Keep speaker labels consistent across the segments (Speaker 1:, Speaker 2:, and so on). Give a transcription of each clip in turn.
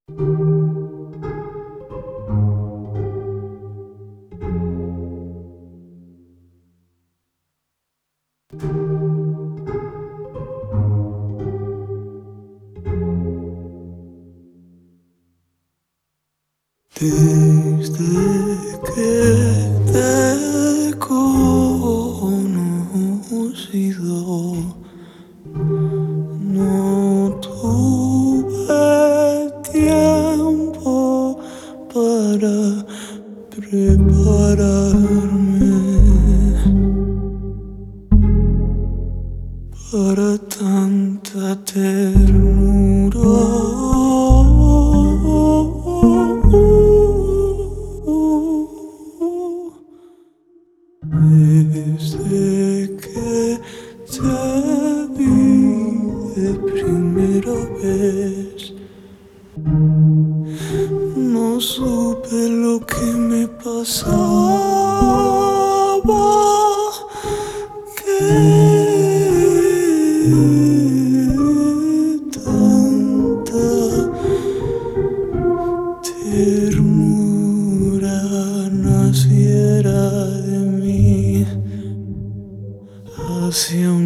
Speaker 1: Desde que te he conocido, no tuve tiempo para prepararme para tanta ternura. Desde que te vi de primera vez, no supe lo que me pasaba, que tanta ternura naciera de mí hacia un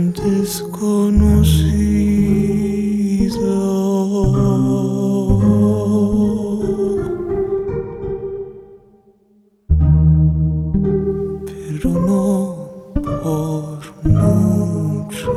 Speaker 1: desconocido. Pero no por mucho.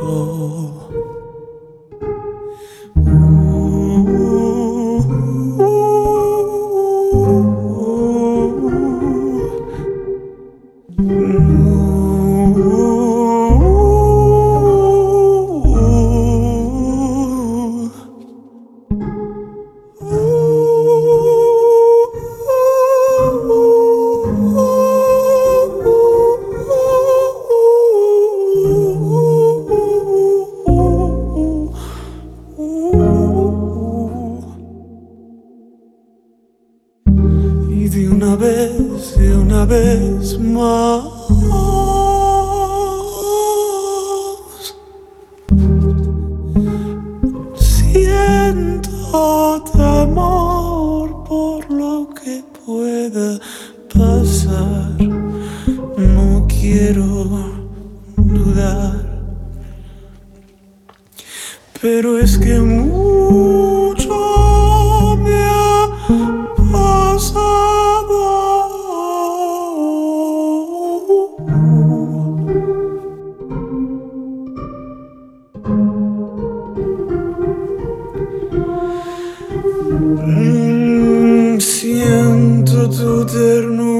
Speaker 1: Y de una vez más, siento temor por lo que pueda pasar. No quiero dudar, pero es que mucho me ha pasado. Siento tu ternura